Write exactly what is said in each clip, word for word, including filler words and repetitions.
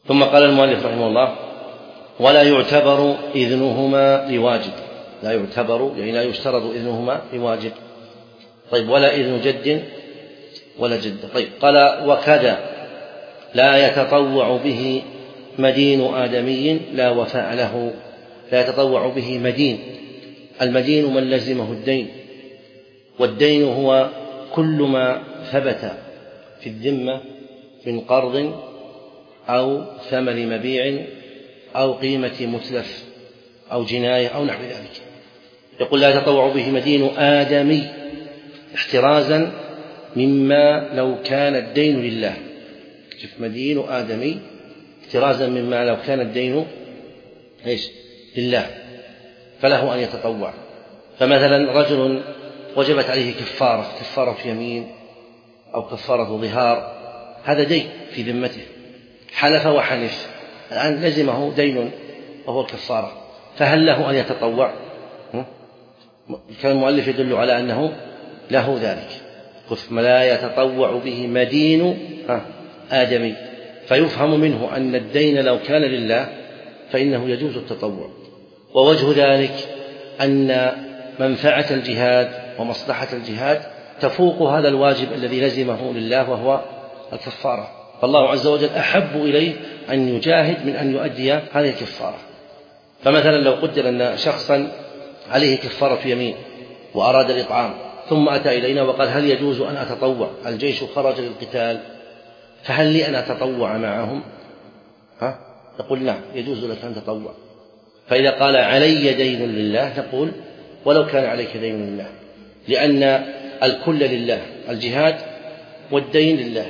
ثم قال المؤلف رحمه الله: ولا يعتبر إذنهما لواجب. لا يعتبر يعني لا يشترط إذنهما لواجب. طيب، ولا إذن جد ولا جد. طيب، قال: وكذا لا يتطوع به مدين آدمي لا وفاء له. لا يتطوع به مدين. المدين من لزمه الدين، والدين هو كل ما ثبت في الذمة من قرض أو ثمن مبيع أو قيمة متلف أو جناية أو نحو ذلك. يقول: لا يتطوع به مدين آدمي، احترازا مما لو كان الدين لله. شوف، مدين آدمي احترازا مما لو كان الدين إيش؟ لله، فله أن يتطوع. فمثلا رجل وجبت عليه كفارة، كفارة يمين أو كفارة ظهار، هذا دين في ذمته، حلف وحلف، الآن لزمه دين وهو الكفارة، فهل له أن يتطوع؟ كان المؤلف يدل على أنه له ذلك. ثم لا يتطوع به مدين آدمي، فيفهم منه أن الدين لو كان لله فإنه يجوز التطوع. ووجه ذلك أن منفعة الجهاد ومصلحة الجهاد تفوق هذا الواجب الذي لزمه لله وهو الكفارة، فالله عز وجل أحب إليه أن يجاهد من أن يؤدي هذه الكفارة. فمثلا لو قدر أن شخصا عليه كفارة يمين وأراد الإطعام، ثم أتى إلينا وقال: هل يجوز أن أتطوع؟ الجيش خرج للقتال، فهل لي أن أتطوع معهم؟ ها؟ نقول: نعم، يجوز لك أن تطوع. فإذا قال: علي دين لله، نقول: ولو كان عليك دين لله، لأن الكل لله، الجهاد والدين لله،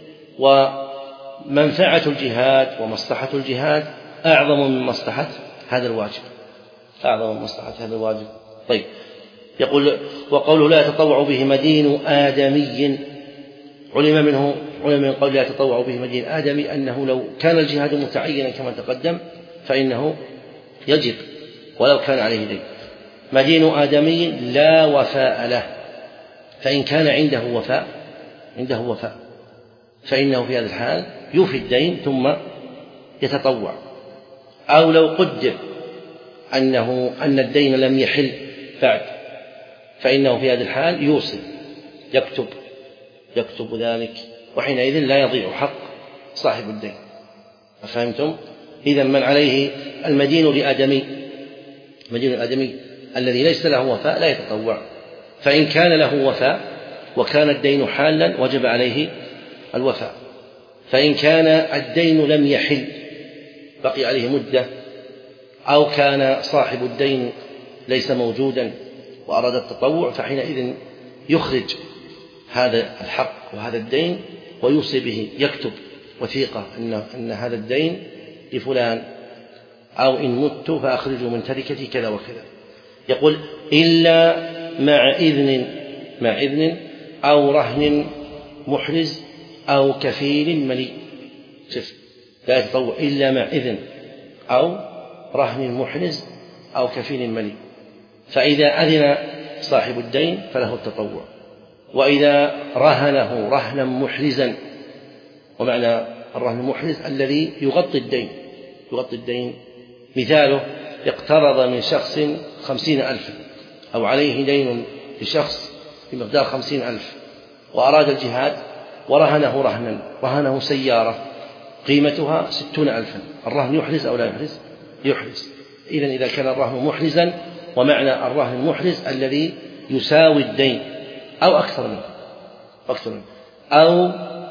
ومنفعة الجهاد ومصلحة الجهاد أعظم من مصلحة هذا الواجب، أعظم من مصلحة هذا الواجب. طيب، يقول: وقوله لا يتطوع به مدين آدمي، علم منه علم من قول لا يتطوع به مدين آدمي أنه لو كان الجهاد متعينا كما تقدم فإنه يجب ولو كان عليه دين. مدين آدمي لا وفاء له، فإن كان عنده وفاء عنده وفاء فإنه في هذا الحال يوفي الدين ثم يتطوع. أو لو قدر أنه أن الدين لم يحل بعد، فإنه في هذا الحال يوصي، يكتب يكتب ذلك، وحينئذ لا يضيع حق صاحب الدين. فهمتم؟ إذن من عليه المدين لآدمي، المدين الآدمي الذي ليس له وفاء لا يتطوع. فإن كان له وفاء وكان الدين حالا وجب عليه الوفاء. فإن كان الدين لم يحل بقي عليه مدة، أو كان صاحب الدين ليس موجودا وأراد التطوع، فحينئذ يخرج هذا الحق وهذا الدين ويوصي به، يكتب وثيقة أن, أن هذا الدين لفلان، أو إن مت فأخرجوا من تركتي كذا وكذا. يقول: إلا مع إذن مع إذن أو رهن محرز أو كفيل ملي. شف، لا يتطوع إلا مع إذن أو رهن محرز أو كفيل ملي. فإذا أذن صاحب الدين فله التطوع، وإذا رهنه رهنا محرزا، ومعنى الرهن المحرز الذي يغطي الدين يغطي الدين مثاله: اقترض من شخص خمسين ألفا، أو عليه دين لشخص بمقدار خمسين ألف، وأراد الجهاد ورهنه رهنا، رهنه سيارة قيمتها ستون ألفا، الرهن يحرز أو لا يحرز؟ يحرز. إذن إذا كان الرهن محرزا، ومعنى الرهن المحرز الذي يساوي الدين أو أكثر منه أكثر منه أو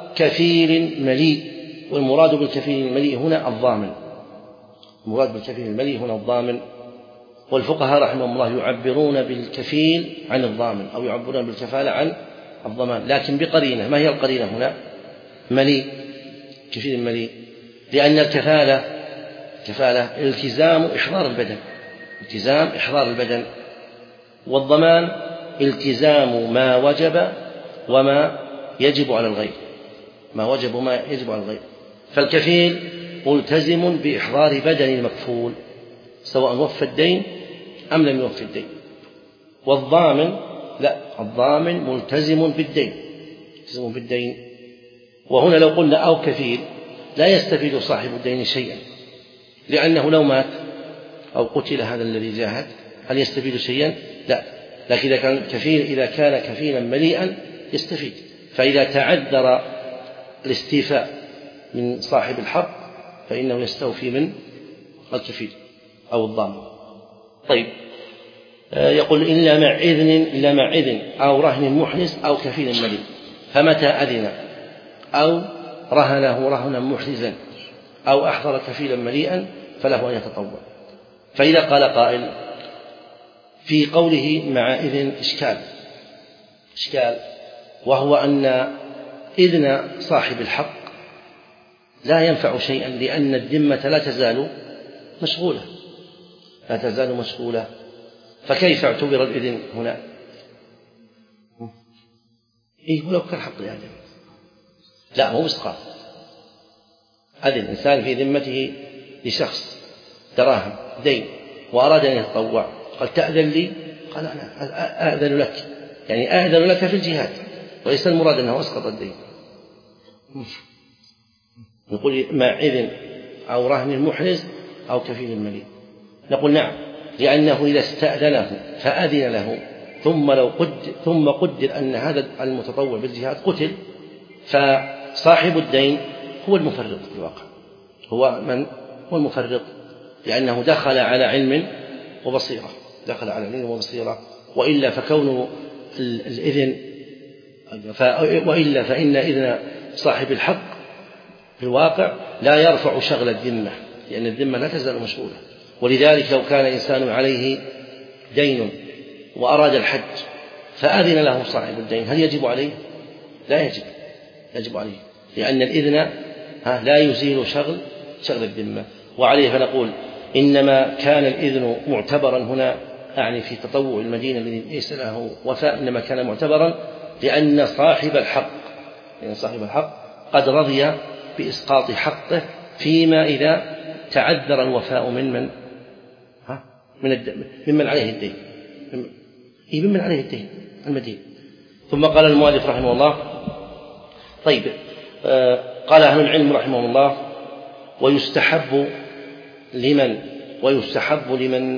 كفيل مليء. والمراد بالكفيل المليء هنا الضامن، المراد بالكفيل المليء هنا الضامن. والفقهاء رحمهم الله يعبرون بالكفيل عن الضامن، أو يعبرون بالكفالة عن الضمان، لكن بقرينة. ما هي القرينة هنا؟ مليء، كفيل مليء، لأن الكفالة كفالة التزام إحضار البدن، التزام إحضار البدن، والضمان التزام ما وجب وما يجب على الغير، ما وجب وما يجب على الغير. فالكفيل ملتزم بإحضار بدن المكفول سواء وفى الدين أم لم يوفي الدين. والضامن لا، الضامن ملتزم بالدين ملتزم بالدين. وهنا لو قلنا أو كفيل لا يستفيد صاحب الدين شيئا، لأنه لو مات أو قتل هذا الذي جاهد هل يستفيد شيئا؟ لا. لكن إذا كان كفيل إذا كان كفيلا مليئا يستفيد. فإذا تعذر الاستيفاء من صاحب الحق فإنه يستوفي من الكفيل أو الضامن. طيب، يقول إلا مع إذن إلا مع إذن أو رهن محرز أو كفيل مليء. فمتى أذن أو رهنه رهنا محرزا أو أحضر كفيلا مليئا فله أن يتطوع. فإذا قال قائل في قوله مع إذن إشكال إشكال وهو أن إذن صاحب الحق لا ينفع شيئا، لأن الذمة لا تزال مشغولة لا تزال مشغولة فكيف اعتبر الإذن هنا؟ إيه ولو كان حق الآدم لا هو مسقط. أذن إنسان في ذمته لشخص دراهم دين وأراد أن يتطوع، قال تأذن لي؟ قال أنا أأذن لك، يعني أأذن لك في الجهاد، وليس المراد أنه أسقط الدين. نقول مع إذن أو رهن محرز أو كفيل مليء. نقول نعم، لأنه إذا استأذنه فأذن له ثم لو قدر ثم قدر أن هذا المتطوع بالجهاد قتل، فصاحب الدين هو المفرط في الواقع، هو من هو المفرط، لأنه دخل على علم وبصيرة دخل على علم وبصيرة وإلا فكون الإذن وإلا فإن إذن صاحب الحق في الواقع لا يرفع شغل الذمة، لأن الذمة لا تزال مشغولة. ولذلك لو كان إنسان عليه دين وأراد الحج فأذن له صاحب الدين هل يجب عليه؟ لا يجب يجب عليه، لأن الإذن لا يزيل شغل شغل الذمة. وعليه فنقول إنما كان الإذن معتبرا هنا، أعني في تطوع المدينة الذي ليس له وفاء، إنما كان معتبرا لأن صاحب الحق لأن صاحب الحق قد رضي بإسقاط حقه فيما إذا تعذر الوفاء من من ها من ممن عليه الدين إيه ممن عليه الدين المدين. ثم قال المؤلف رحمه الله طيب آه قال أهل العلم رحمه الله ويستحب لمن ويستحب لمن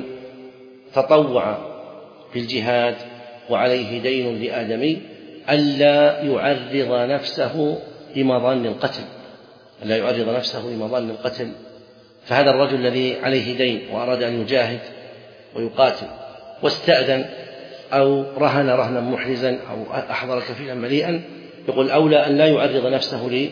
تطوع بالجهاد وعليه دين لآدمي ألا يعرض نفسه لمظان القتل ألا يعرض نفسه لمظان القتل. فهذا الرجل الذي عليه دين وأراد أن يجاهد ويقاتل واستأذن أو رهن رهنا محرزا أو أحضر كفيلا مليئا، يقول أولى أن لا يعرض نفسه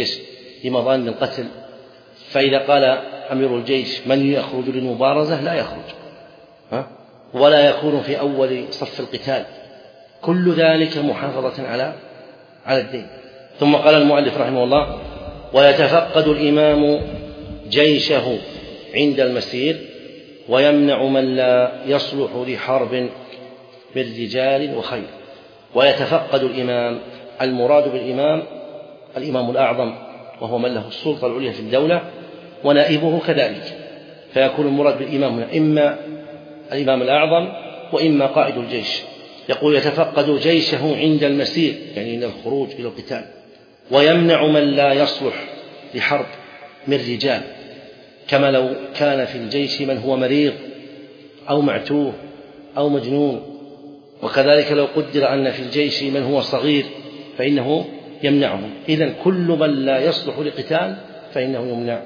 لمظان القتل. فإذا قال أمير الجيش من يخرج للمبارزة لا يخرج ها؟ ولا يكون في أول صف القتال، كل ذلك محافظة على على الدين. ثم قال المؤلف رحمه الله ويتفقد الإمام جيشه عند المسير ويمنع من لا يصلح لحرب من رجال وخيل. ويتفقد الإمام، المراد بالإمام الإمام الأعظم وهو من له السلطة العليا في الدولة ونائبه كذلك، فيكون المراد بالإمام هنا إما الإمام الأعظم وإما قائد الجيش. يقول يتفقد جيشه عند المسير يعني عند الخروج إلى القتال، ويمنع من لا يصلح لحرب من رجال، كما لو كان في الجيش من هو مريض أو معتوه أو مجنون، وكذلك لو قدر أن في الجيش من هو صغير فإنه يمنعهم. إذن كل من لا يصلح لقتال فإنه يمنع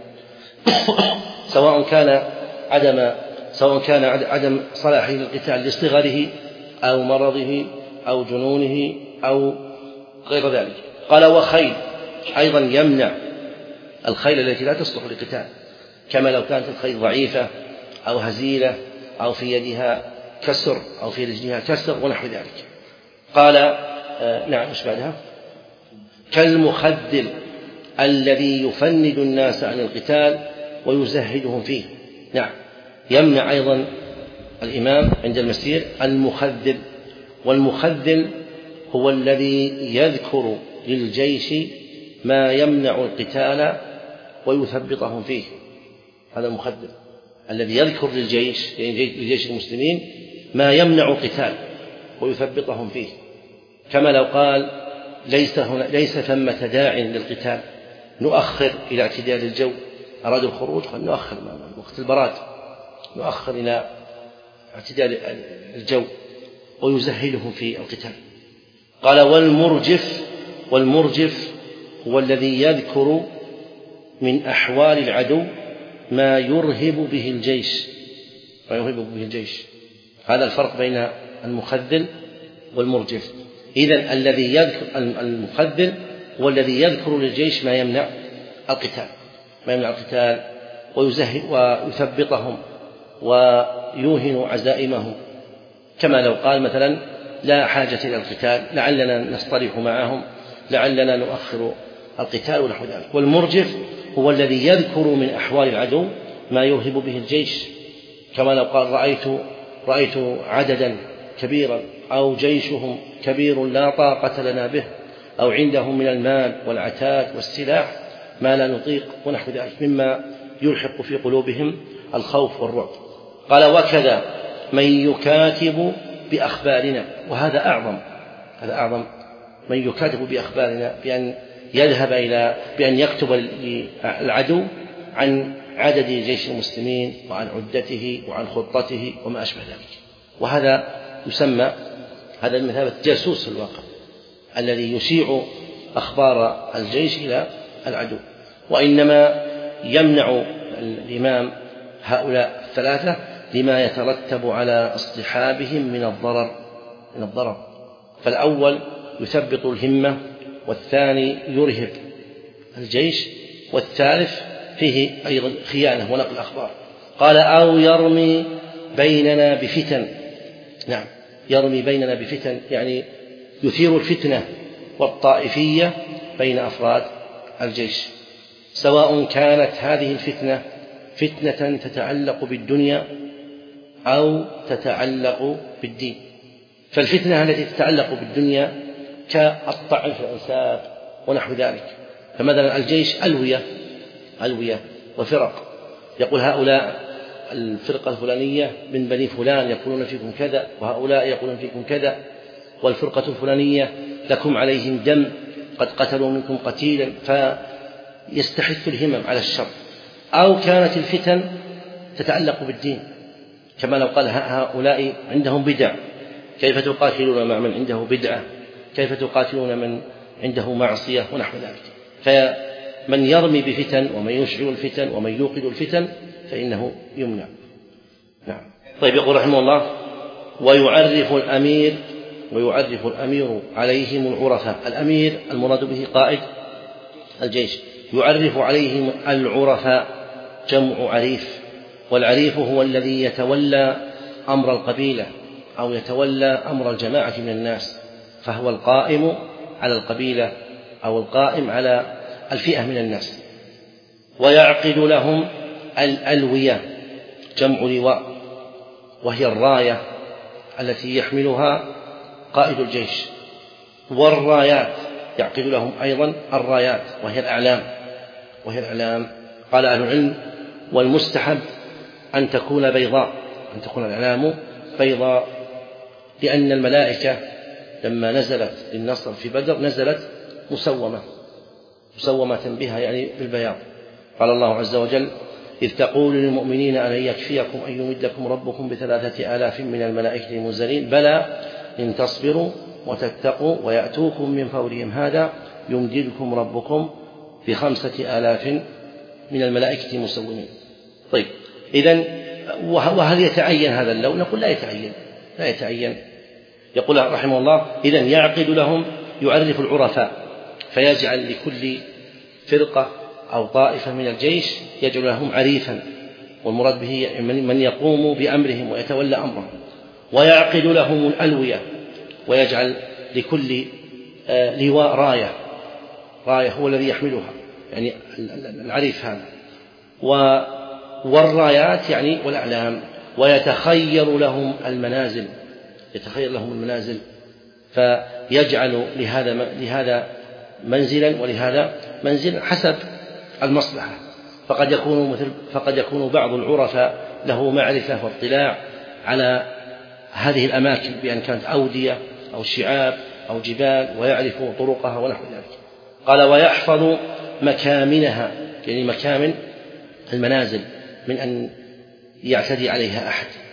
سواء كان عدم سواء كان عدم صلاحه للقتال لصغره أو مرضه أو جنونه أو غير ذلك. قال وخيل أيضا يمنع الخيل التي لا تصلح للقتال، كما لو كانت الخيل ضعيفة أو هزيلة أو في يدها كسر أو في رجلها كسر ونحو ذلك. قال آه نعم مش بعدها كالمخذل الذي يفند الناس عن القتال ويزهدهم فيه. نعم يمنع أيضا الإمام عند المسير المخذل، والمخذل هو الذي يذكر للجيش ما يمنع القتال ويثبطهم فيه. هذا المخذل الذي يذكر للجيش لجيش المسلمين ما يمنع القتال ويثبطهم فيه، كما لو قال ليس هنا ليس ثمة داع للقتال نؤخر إلى اعتدال الجو، أرادوا الخروج قال نؤخر وقت البراد، نؤخر إلى اعتدال الجو ويزهلهم في القتال. قال والمرجف، والمرجف هو الذي يذكر من أحوال العدو ما يرهب به الجيش، ما يرهب به الجيش. هذا الفرق بين المخذل والمرجف. إذن الذي يذكر المخذل هو الذي يذكر للجيش ما يمنع القتال، ما يمنع القتال ويزهد ويثبطهم ويوهن عزائمهم، كما لو قال مثلا لا حاجة إلى القتال، لعلنا نصطلح معهم، لعلنا نؤخر القتال ونحو ذلك. والمرجف هو الذي يذكر من أحوال العدو ما يرهب به الجيش، كما لو قال رأيت رأيت عددا كبيرا أو جيشهم كبير لا طاقة لنا به، أو عندهم من المال والعتاد والسلاح ما لا نطيق ونحو ذلك مما يلحق في قلوبهم الخوف والرعب. قال وكذا من يكاتب بأخبارنا، وهذا أعظم، هذا أعظم، من يكاتب بأخبارنا بأن يذهب إلى بأن يكتب للعدو عن عدد جيش المسلمين وعن عدته وعن خطته وما أشبه ذلك. وهذا يسمى هذا بمثابة جاسوس في الواقع الذي يشيع أخبار الجيش إلى العدو. وإنما يمنع الإمام هؤلاء الثلاثة لما يترتب على اصطحابهم من الضرر من الضرر فالأول يثبط الهمة، والثاني يرهب الجيش، والثالث فيه أيضا خيانة ونقل الأخبار. قال أو يرمي بيننا بفتن، نعم يرمي بيننا بفتن يعني يثير الفتنة والطائفية بين أفراد الجيش، سواء كانت هذه الفتنة فتنة تتعلق بالدنيا أو تتعلق بالدين. فالفتنة التي تتعلق بالدنيا كالطعن في الأنساب ونحو ذلك، فمثلا الجيش ألوية ألوية وفرق، يقول هؤلاء الفرقة الفلانية من بني فلان يقولون فيكم كذا، وهؤلاء يقولون فيكم كذا، والفرقة الفلانية لكم عليهم دم قد قتلوا منكم قتيلا، فيستحث الهمم على الشر. أو كانت الفتن تتعلق بالدين، كما لو قال هؤلاء عندهم بدع، كيف تقاتلون مع من عنده بدعة، كيف تقاتلون من عنده معصية ونحو ذلك. فمن يرمي بفتن ومن يشعل الفتن ومن يوقد الفتن فإنه يمنع. نعم. طيب يقول رحمه الله ويعرف الأمير ويعرف الأمير عليهم العرفاء. الأمير المراد به قائد الجيش، يعرف عليهم العرفاء جمع عريف، والعريف هو الذي يتولى أمر القبيلة أو يتولى أمر الجماعة من الناس، فهو القائم على القبيلة أو القائم على الفئة من الناس. ويعقد لهم الألوية جمع لواء، وهي الراية التي يحملها قائد الجيش، والرايات يعقد لهم أيضا الرايات وهي الأعلام وهي الأعلام. قال أهل العلم والمستحب أن تكون بيضاء، أن تكون الأعلام بيضاء، لأن الملائكة لما نزلت للنصر في بدر نزلت مسومة مسومة بها يعني بالبياض. قال الله عز وجل إذ تقول للمؤمنين ألن يكفيكم أن يمدكم ربكم بثلاثة آلاف من الملائكة منزلين بلى إن تصبروا وتتقوا ويأتوكم من فورهم هذا يمددكم ربكم بخمسة آلاف من الملائكة مسومين. طيب إذن وهل يتعين هذا اللون؟ نقول لا يتعين لا يتعين. يقول رحمه الله إذن يعقد لهم، يعرف العرفاء فيجعل لكل فرقة أو طائفة من الجيش يجعل لهم عريفا، والمراد به من يقوم بأمرهم ويتولى أمرهم. ويعقد لهم الألوية ويجعل لكل لواء راية راية هو الذي يحملها يعني العريف هذا، والرايات يعني والأعلام. ويتخير لهم المنازل يتخير لهم المنازل فيجعل لهذا لهذا منزلا ولهذا منزلا حسب المصلحة. فقد يكون مثل فقد يكون بعض العرفاء له معرفة واطلاع على هذه الأماكن بأن كانت أودية أو شعاب أو جبال ويعرف طرقها ونحو ذلك، قال ويحفظ مكامنها، يعني مكامن المنازل، من أن يعتدي عليها أحد.